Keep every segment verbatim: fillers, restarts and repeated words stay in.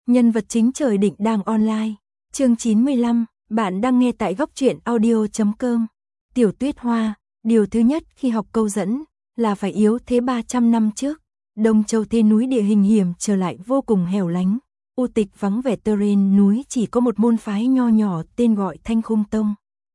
Nhân vật chính trời định đang online. Chương chín mươi lăm, bạn đang nghe tại góc truyện audio chấm com. Tiểu Tuyết Hoa, điều thứ nhất khi học câu dẫn là phải yếu thế ba trăm năm trước. Đông Châu thế núi địa hình hiểm trở lại vô cùng hẻo lánh. U tịch vắng vẻ terrain núi, chỉ có một môn phái nho nhỏ tên gọi Thanh Khung Tông.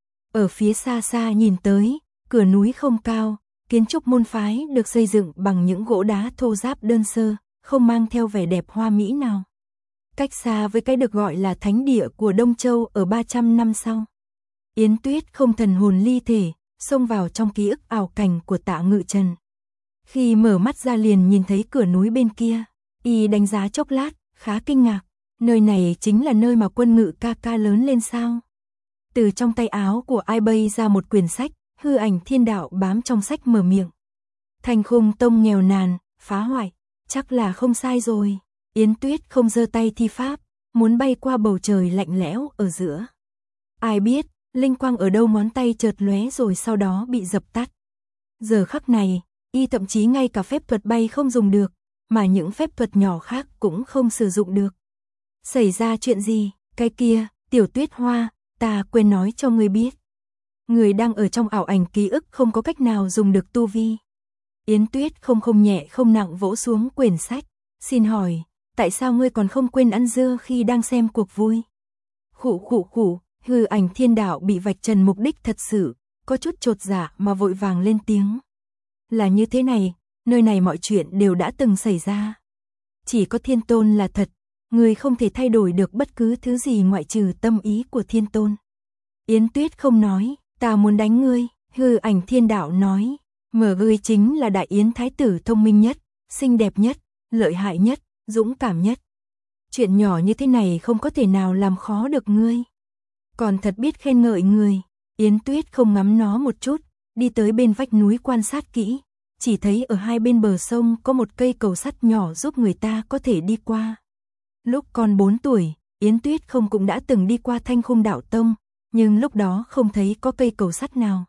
Ở phía xa xa nhìn tới, cửa núi không cao, kiến trúc môn phái được xây dựng bằng những gỗ đá thô ráp đơn sơ, không mang theo vẻ đẹp hoa mỹ nào. Cách xa với cái được gọi là thánh địa của Đông Châu ở ba trăm năm sau. Yến Tuyết không thần hồn ly thể, xông vào trong ký ức ảo cảnh của Tạ Ngự Trần. Khi mở mắt ra liền nhìn thấy cửa núi bên kia, y đánh giá chốc lát, khá kinh ngạc. Nơi này chính là nơi mà Quân Ngự ca ca lớn lên sao? Từ trong tay áo của ai bay ra một quyển sách, hư ảnh thiên đạo bám trong sách mở miệng. Thanh Khung Tông nghèo nàn, phá hoại, chắc là không sai rồi. Yến Tuyết không giơ tay thi pháp, muốn bay qua bầu trời lạnh lẽo ở giữa. Ai biết, linh quang ở đâu ngón tay chợt lóe rồi sau đó bị dập tắt. Giờ khắc này, y thậm chí ngay cả phép thuật bay không dùng được, mà những phép thuật nhỏ khác cũng không sử dụng được. Xảy ra chuyện gì? Cái kia, Tiểu Tuyết Hoa, ta quên nói cho ngươi biết. Người đang ở trong ảo ảnh ký ức không có cách nào dùng được tu vi. Yến Tuyết không không nhẹ không nặng vỗ xuống quyển sách. Xin hỏi, tại sao ngươi còn không quên ăn dưa khi đang xem cuộc vui? Khụ khụ khụ, hư ảnh thiên đạo bị vạch trần mục đích thật sự, có chút chột dạ mà vội vàng lên tiếng. Là như thế này, nơi này mọi chuyện đều đã từng xảy ra. Chỉ có Thiên Tôn là thật, ngươi không thể thay đổi được bất cứ thứ gì ngoại trừ tâm ý của Thiên Tôn. Yến Tuyết không nói, ta muốn đánh ngươi, hư ảnh thiên đạo nói. Mở ngươi chính là Đại Yến Thái tử thông minh nhất, xinh đẹp nhất, lợi hại nhất, dũng cảm nhất. Chuyện nhỏ như thế này không có thể nào làm khó được ngươi. Còn thật biết khen ngợi ngươi. Yến Tuyết không ngắm nó một chút, đi tới bên vách núi quan sát kỹ. Chỉ thấy ở hai bên bờ sông có một cây cầu sắt nhỏ giúp người ta có thể đi qua. Lúc còn bốn tuổi, Yến Tuyết không cũng đã từng đi qua Thanh Khung Đạo Tông, nhưng lúc đó không thấy có cây cầu sắt nào.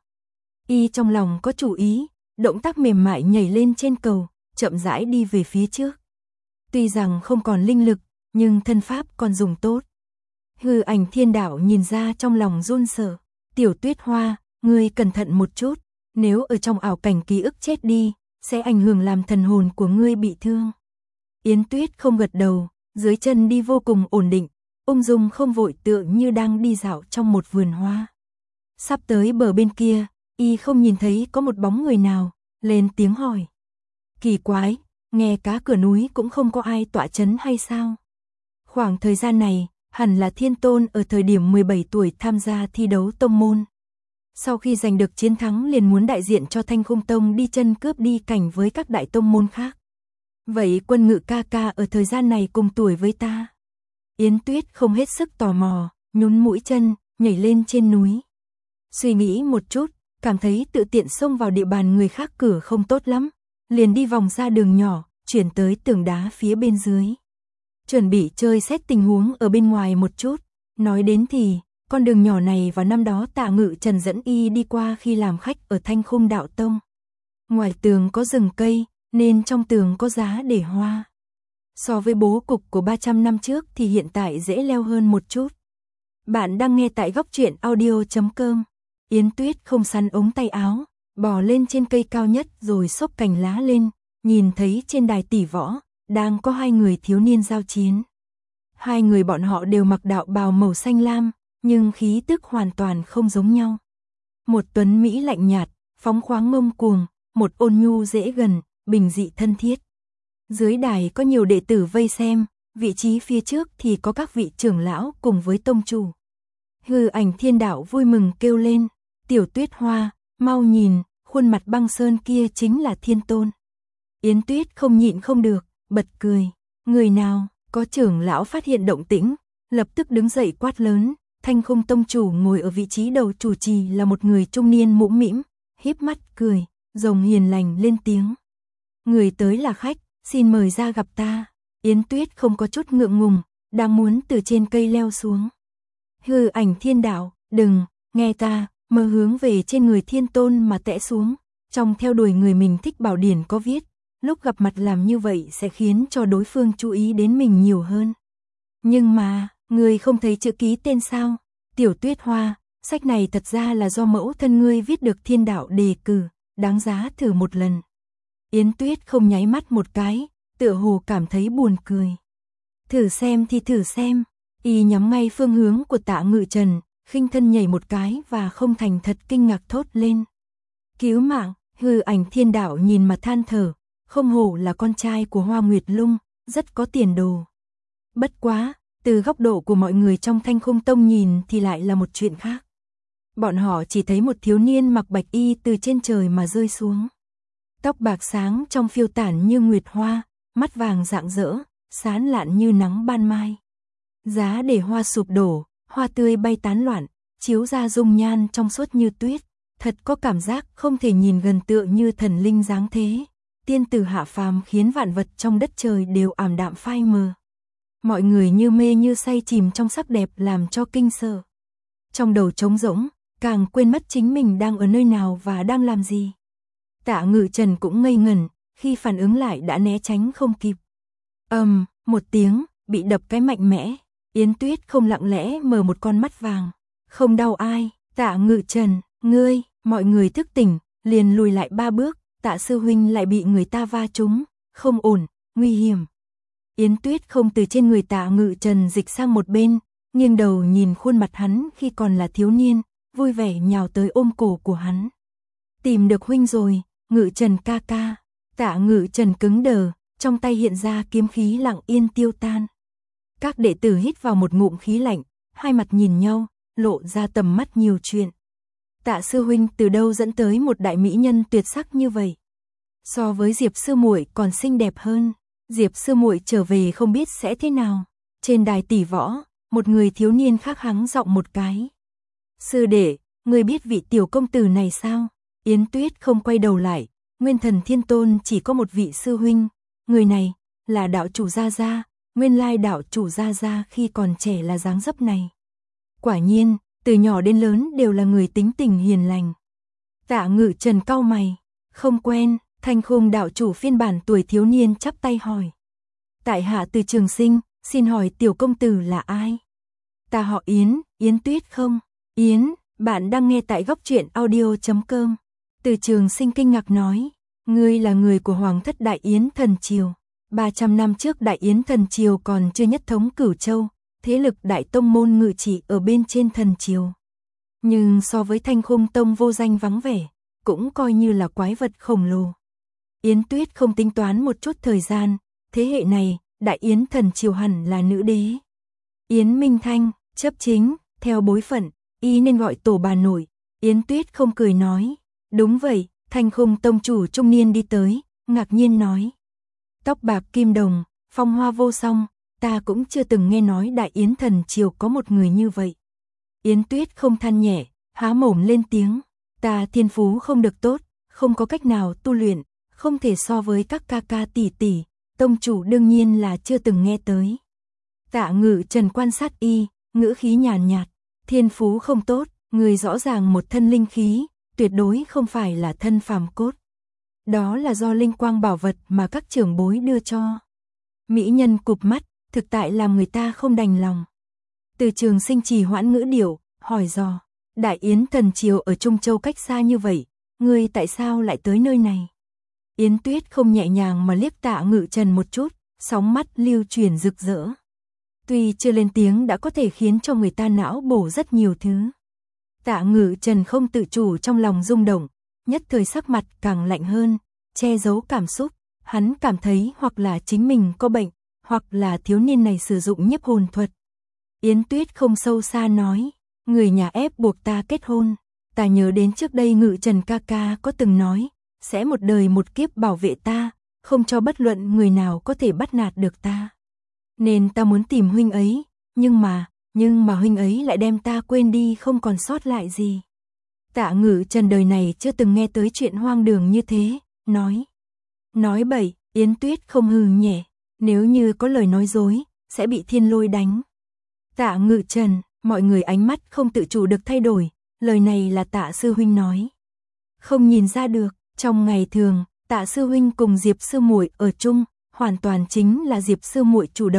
Y trong lòng có chủ ý, động tác mềm mại nhảy lên trên cầu, chậm rãi đi về phía trước. Tuy rằng không còn linh lực, nhưng thân pháp còn dùng tốt. Hư ảnh thiên đạo nhìn ra trong lòng run sợ. Tiểu Tuyết Hoa, ngươi cẩn thận một chút, nếu ở trong ảo cảnh ký ức chết đi, sẽ ảnh hưởng làm thần hồn của ngươi bị thương. Yến Tuyết không gật đầu, dưới chân đi vô cùng ổn định, ung dung không vội, tựa như đang đi dạo trong một vườn hoa. Sắp tới bờ bên kia, y không nhìn thấy có một bóng người nào, lên tiếng hỏi. Kỳ quái, nghe cá cửa núi cũng không có ai tọa chấn hay sao? Khoảng thời gian này, hẳn là Thiên Tôn ở thời điểm mười bảy tuổi tham gia thi đấu tông môn. Sau khi giành được chiến thắng liền muốn đại diện cho Thanh Khung Tông đi chân cướp đi cảnh với các đại tông môn khác. Vậy Quân Ngự ca ca ở thời gian này cùng tuổi với ta? Yến Tuyết không hết sức tò mò, nhún mũi chân, nhảy lên trên núi. Suy nghĩ một chút, cảm thấy tự tiện xông vào địa bàn người khác cửa không tốt lắm, liền đi vòng ra đường nhỏ, chuyển tới tường đá phía bên dưới. Chuẩn bị chơi xét tình huống ở bên ngoài một chút. Nói đến thì, con đường nhỏ này vào năm đó Tạ Ngự Trần dẫn y đi qua khi làm khách ở Thanh Khung Đạo Tông. Ngoài tường có rừng cây, nên trong tường có giá để hoa. So với bố cục của ba trăm năm trước thì hiện tại dễ leo hơn một chút. Bạn đang nghe tại góc truyện audio chấm com. Yến Tuyết không sắn ống tay áo, bò lên trên cây cao nhất rồi xốc cành lá lên, nhìn thấy trên đài tỷ võ, đang có hai người thiếu niên giao chiến. Hai người bọn họ đều mặc đạo bào màu xanh lam, nhưng khí tức hoàn toàn không giống nhau. Một tuấn Mỹ lạnh nhạt, phóng khoáng ngông cuồng, một ôn nhu dễ gần, bình dị thân thiết. Dưới đài có nhiều đệ tử vây xem, vị trí phía trước thì có các vị trưởng lão cùng với tông chủ. Hư ảnh thiên đạo vui mừng kêu lên, Tiểu Tuyết Hoa, mau nhìn, khuôn mặt băng sơn kia chính là Thiên Tôn. Yến Tuyết không nhịn không được, bật cười. Người nào? Có trưởng lão phát hiện động tĩnh, lập tức đứng dậy quát lớn. Thanh Khung Tông chủ ngồi ở vị trí đầu chủ trì là một người trung niên mũm mĩm, híp mắt cười, rồng hiền lành lên tiếng. Người tới là khách, xin mời ra gặp ta. Yến Tuyết không có chút ngượng ngùng, đang muốn từ trên cây leo xuống. Hư ảnh thiên đạo, đừng, nghe ta, mơ hướng về trên người Thiên Tôn mà tẽ xuống. Trong theo đuổi người mình thích bảo điển có viết, lúc gặp mặt làm như vậy sẽ khiến cho đối phương chú ý đến mình nhiều hơn. Nhưng mà, ngươi không thấy chữ ký tên sao? Tiểu Tuyết Hoa, sách này thật ra là do mẫu thân ngươi viết được thiên đạo đề cử, đáng giá thử một lần. Yến Tuyết không nháy mắt một cái, tựa hồ cảm thấy buồn cười. Thử xem thì thử xem, y nhắm ngay phương hướng của Tạ Ngự Trần, khinh thân nhảy một cái và không thành thật kinh ngạc thốt lên. Cứu mạng, hư ảnh thiên đạo nhìn mà than thở, không hổ là con trai của Hoa Nguyệt Lung, rất có tiền đồ. Bất quá, từ góc độ của mọi người trong Thanh Khung Tông nhìn thì lại là một chuyện khác. Bọn họ chỉ thấy một thiếu niên mặc bạch y từ trên trời mà rơi xuống. Tóc bạc sáng trong phiêu tản như nguyệt hoa, mắt vàng rạng rỡ, sáng lạn như nắng ban mai. Giá để hoa sụp đổ, hoa tươi bay tán loạn, chiếu ra dung nhan trong suốt như tuyết, thật có cảm giác không thể nhìn gần tựa như thần linh dáng thế. Tiên tử hạ phàm khiến vạn vật trong đất trời đều ảm đạm phai mờ. Mọi người như mê như say chìm trong sắc đẹp làm cho kinh sợ. Trong đầu trống rỗng, càng quên mất chính mình đang ở nơi nào và đang làm gì. Tạ Ngự Trần cũng ngây ngẩn, khi phản ứng lại đã né tránh không kịp. Ầm, um, một tiếng, bị đập cái mạnh mẽ. Yến Tuyết không lặng lẽ mở một con mắt vàng. Không đau ai, Tạ Ngự Trần, ngươi, mọi người thức tỉnh, liền lùi lại ba bước, Tạ sư huynh lại bị người ta va trúng, không ổn, nguy hiểm. Yến Tuyết không từ trên người Tạ Ngự Trần dịch sang một bên, nghiêng đầu nhìn khuôn mặt hắn khi còn là thiếu niên, vui vẻ nhào tới ôm cổ của hắn. Tìm được huynh rồi, Ngự Trần ca ca. Tạ Ngự Trần cứng đờ, trong tay hiện ra kiếm khí lặng yên tiêu tan. Các đệ tử hít vào một ngụm khí lạnh, hai mặt nhìn nhau, lộ ra tầm mắt nhiều chuyện. Tạ sư huynh từ đâu dẫn tới một đại mỹ nhân tuyệt sắc như vậy? So với Diệp sư muội còn xinh đẹp hơn. Diệp sư muội trở về không biết sẽ thế nào. Trên đài tỷ võ, một người thiếu niên khác hắng giọng một cái. Sư đệ, người biết vị tiểu công tử này sao? Yến Tuyết không quay đầu lại, Nguyên Thần Thiên Tôn chỉ có một vị sư huynh, người này là đạo chủ Gia Gia, nguyên lai đạo chủ Gia Gia khi còn trẻ là dáng dấp này. Quả nhiên, từ nhỏ đến lớn đều là người tính tình hiền lành. Tạ Ngự Trần cau mày, không quen. Thanh Khung đạo chủ phiên bản tuổi thiếu niên chắp tay hỏi. Tại hạ Từ Trường Sinh, xin hỏi tiểu công tử là ai? Ta họ Yến, Yến Tuyết không? Yến, bạn đang nghe tại góc truyện audio chấm com. Từ Trường Sinh kinh ngạc nói, ngươi là người của Hoàng thất Đại Yến Thần Triều. ba trăm năm trước Đại Yến Thần Triều còn chưa nhất thống Cửu Châu, thế lực đại tông môn ngự trị ở bên trên Thần Triều. Nhưng so với Thanh Khung Tông vô danh vắng vẻ, cũng coi như là quái vật khổng lồ. Yến Tuyết không tính toán một chút thời gian, thế hệ này, Đại Yến Thần Triều hẳn là nữ đế. Yến Minh Thanh, chấp chính, theo bối phận, y nên gọi tổ bà nội. Yến Tuyết không cười nói, đúng vậy. Thanh Khung tông chủ trung niên đi tới, ngạc nhiên nói. Tóc bạc kim đồng, phong hoa vô song, ta cũng chưa từng nghe nói Đại Yến Thần Triều có một người như vậy. Yến Tuyết không than nhẹ, há mồm lên tiếng, ta thiên phú không được tốt, không có cách nào tu luyện, không thể so với các ca ca tỷ tỷ, tông chủ đương nhiên là chưa từng nghe tới. Tạ Ngự Trần quan sát y, ngữ khí nhàn nhạt, thiên phú không tốt, người rõ ràng một thân linh khí, tuyệt đối không phải là thân phàm cốt. Đó là do linh quang bảo vật mà các trưởng bối đưa cho. Mỹ nhân cụp mắt, thực tại làm người ta không đành lòng. Từ Trường Sinh trì hoãn ngữ điệu, hỏi dò, Đại Yến Thần Triều ở Trung Châu cách xa như vậy, ngươi tại sao lại tới nơi này? Yến Tuyết không nhẹ nhàng mà liếc Tạ Ngự Trần một chút, sóng mắt lưu chuyển rực rỡ. Tuy chưa lên tiếng đã có thể khiến cho người ta não bổ rất nhiều thứ. Tạ Ngự Trần không tự chủ trong lòng rung động, nhất thời sắc mặt càng lạnh hơn, che giấu cảm xúc, hắn cảm thấy hoặc là chính mình có bệnh, hoặc là thiếu niên này sử dụng nhiếp hồn thuật. Yến Tuyết không sâu xa nói, người nhà ép buộc ta kết hôn, ta nhớ đến trước đây Ngự Trần ca ca có từng nói, sẽ một đời một kiếp bảo vệ ta, không cho bất luận người nào có thể bắt nạt được ta. Nên ta muốn tìm huynh ấy, nhưng mà, nhưng mà huynh ấy lại đem ta quên đi không còn sót lại gì. Tạ Ngự Trần đời này chưa từng nghe tới chuyện hoang đường như thế, nói. Nói bậy, Yến Tuyết không hừ nhẹ, nếu như có lời nói dối, sẽ bị thiên lôi đánh. Tạ Ngự Trần, mọi người ánh mắt không tự chủ được thay đổi, lời này là Tạ sư huynh nói. Không nhìn ra được, trong ngày thường, Tạ sư huynh cùng Diệp sư muội ở chung, hoàn toàn chính là Diệp sư muội chủ động,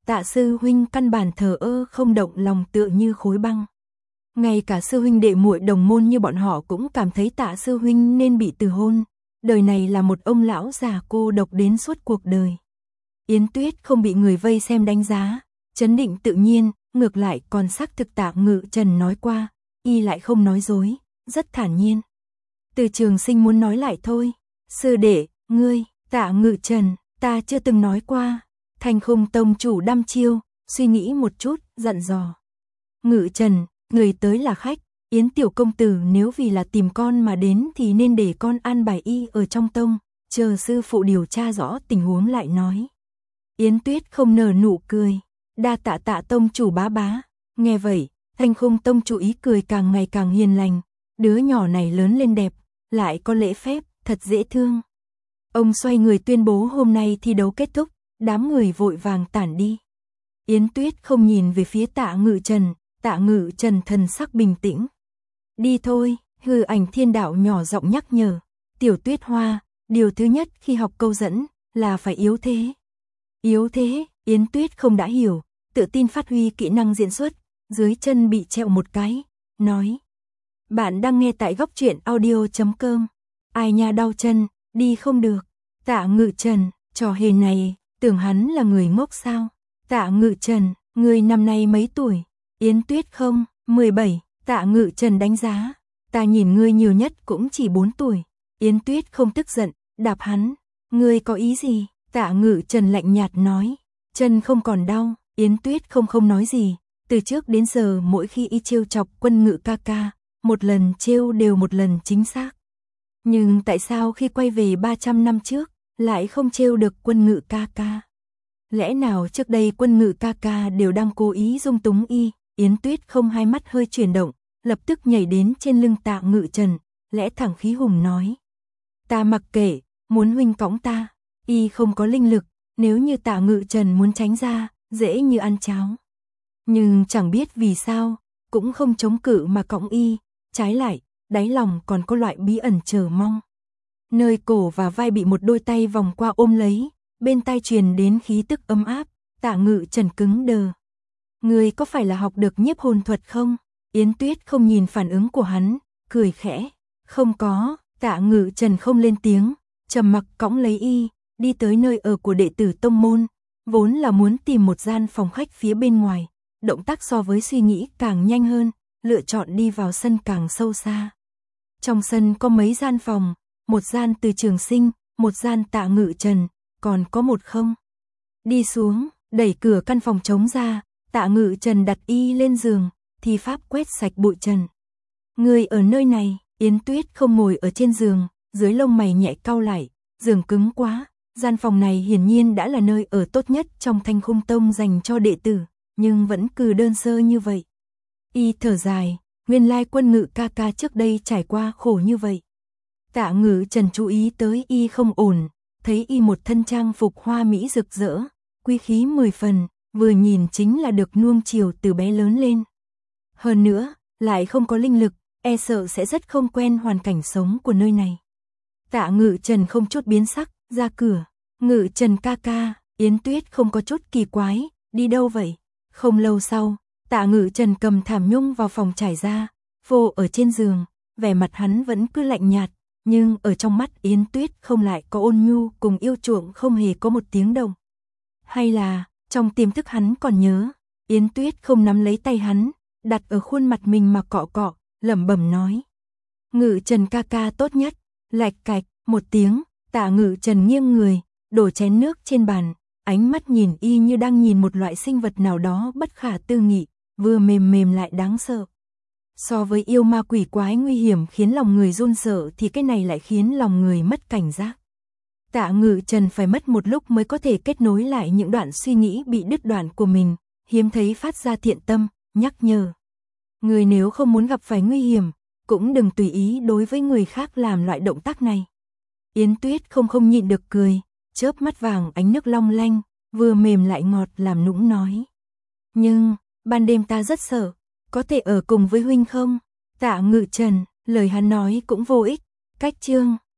Tạ sư huynh căn bản thờ ơ không động lòng tựa như khối băng. Ngay cả sư huynh đệ muội đồng môn như bọn họ cũng cảm thấy Tạ sư huynh nên bị từ hôn. Đời này là một ông lão già cô độc đến suốt cuộc đời. Yến Tuyết không bị người vây xem đánh giá, trấn định tự nhiên, ngược lại còn xác thực Tạ Ngự Trần nói qua, y lại không nói dối, rất thản nhiên. Từ Trường Sinh muốn nói lại thôi, sư đệ, ngươi, Tạ Ngự Trần, ta chưa từng nói qua. Thanh Khung tông chủ đăm chiêu, suy nghĩ một chút, dặn dò. Ngự Trần, người tới là khách, Yến tiểu công tử nếu vì là tìm con mà đến thì nên để con an bài y ở trong tông, chờ sư phụ điều tra rõ tình huống lại nói. Yến Tuyết không nở nụ cười, đa tạ Tạ tông chủ bá bá. Nghe vậy, Thanh Khung tông chủ ý cười càng ngày càng hiền lành, đứa nhỏ này lớn lên đẹp, lại có lễ phép, thật dễ thương. Ông xoay người tuyên bố hôm nay thi đấu kết thúc, đám người vội vàng tản đi. Yến Tuyết không nhìn về phía Tạ Ngự Trần, Tạ Ngự Trần thần sắc bình tĩnh. Đi thôi, Hư Ảnh Thiên Đạo nhỏ giọng nhắc nhở. Tiểu Tuyết Hoa, điều thứ nhất khi học câu dẫn là phải yếu thế. Yếu thế, Yến Tuyết không đã hiểu, tự tin phát huy kỹ năng diễn xuất, dưới chân bị trẹo một cái, nói. Bạn đang nghe tại góc truyện audio chấm com. Ai nha đau chân, đi không được. Tạ Ngự Trần, trò hề này, tưởng hắn là người ngốc sao? Tạ Ngự Trần, người năm nay mấy tuổi? Yến Tuyết không, mười bảy. Tạ Ngự Trần đánh giá, ta nhìn ngươi nhiều nhất cũng chỉ bốn tuổi. Yến Tuyết không tức giận, đạp hắn. Ngươi có ý gì? Tạ Ngự Trần lạnh nhạt nói. Chân không còn đau. Yến Tuyết không không nói gì. Từ trước đến giờ mỗi khi y trêu chọc Quân Ngự ca ca, một lần trêu đều một lần chính xác. Nhưng tại sao khi quay về ba trăm năm trước, lại không trêu được Quân Ngự ca ca? Lẽ nào trước đây Quân Ngự ca ca đều đang cố ý dung túng y? Yến Tuyết không hai mắt hơi chuyển động, lập tức nhảy đến trên lưng Tạ Ngự Trần, lẽ thẳng khí hùng nói. Ta mặc kệ, muốn huynh cõng ta, y không có linh lực, nếu như Tạ Ngự Trần muốn tránh ra, dễ như ăn cháo. Nhưng chẳng biết vì sao, cũng không chống cự mà cõng y, trái lại, đáy lòng còn có loại bí ẩn chờ mong. Nơi cổ và vai bị một đôi tay vòng qua ôm lấy, bên tai truyền đến khí tức ấm áp, Tạ Ngự Trần cứng đờ. Người có phải là học được nhiếp hồn thuật không? Yến Tuyết không nhìn phản ứng của hắn, cười khẽ. Không có, Tạ Ngự Trần không lên tiếng, trầm mặc cõng lấy y, đi tới nơi ở của đệ tử tông môn, vốn là muốn tìm một gian phòng khách phía bên ngoài, động tác so với suy nghĩ càng nhanh hơn, lựa chọn đi vào sân càng sâu xa. Trong sân có mấy gian phòng, một gian Từ Trường Sinh, một gian Tạ Ngự Trần, còn có một không. Đi xuống, đẩy cửa căn phòng trống ra, Tạ Ngự Trần đặt y lên giường, thi pháp quét sạch bụi trần. Người ở nơi này, Yến Tuyết không ngồi ở trên giường, dưới lông mày nhẹ cau lại, giường cứng quá, gian phòng này hiển nhiên đã là nơi ở tốt nhất trong Thanh Khung tông dành cho đệ tử, nhưng vẫn cứ đơn sơ như vậy. Y thở dài, nguyên lai Quân Ngự ca ca trước đây trải qua khổ như vậy. Tạ Ngự Trần chú ý tới y không ổn, thấy y một thân trang phục hoa mỹ rực rỡ, quý khí mười phần, vừa nhìn chính là được nuông chiều từ bé lớn lên. Hơn nữa, lại không có linh lực, e sợ sẽ rất không quen hoàn cảnh sống của nơi này. Tạ Ngự Trần không chút biến sắc, ra cửa. Ngự Trần ca ca, Yến Tuyết không có chút kỳ quái, đi đâu vậy? Không lâu sau, Tạ Ngự Trần cầm thảm nhung vào phòng trải ra, vô ở trên giường, vẻ mặt hắn vẫn cứ lạnh nhạt, nhưng ở trong mắt Yến Tuyết không lại có ôn nhu cùng yêu chuộng không hề có một tiếng động. Hay là, trong tiềm thức hắn còn nhớ, Yến Tuyết không nắm lấy tay hắn, đặt ở khuôn mặt mình mà cọ cọ, lẩm bẩm nói. Ngự Trần ca ca tốt nhất, lạch cạch, một tiếng, Tạ Ngự Trần nghiêng người, đổ chén nước trên bàn, ánh mắt nhìn y như đang nhìn một loại sinh vật nào đó bất khả tư nghị, vừa mềm mềm lại đáng sợ. So với yêu ma quỷ quái nguy hiểm khiến lòng người run sợ thì cái này lại khiến lòng người mất cảnh giác. Tạ Ngự Trần phải mất một lúc mới có thể kết nối lại những đoạn suy nghĩ bị đứt đoạn của mình, hiếm thấy phát ra thiện tâm, nhắc nhở. Người nếu không muốn gặp phải nguy hiểm, cũng đừng tùy ý đối với người khác làm loại động tác này. Yến Tuyết không không nhịn được cười, chớp mắt vàng ánh nước long lanh, vừa mềm lại ngọt làm nũng nói. Nhưng, ban đêm ta rất sợ, có thể ở cùng với huynh không? Tạ Ngự Trần, lời hắn nói cũng vô ích, cách chương.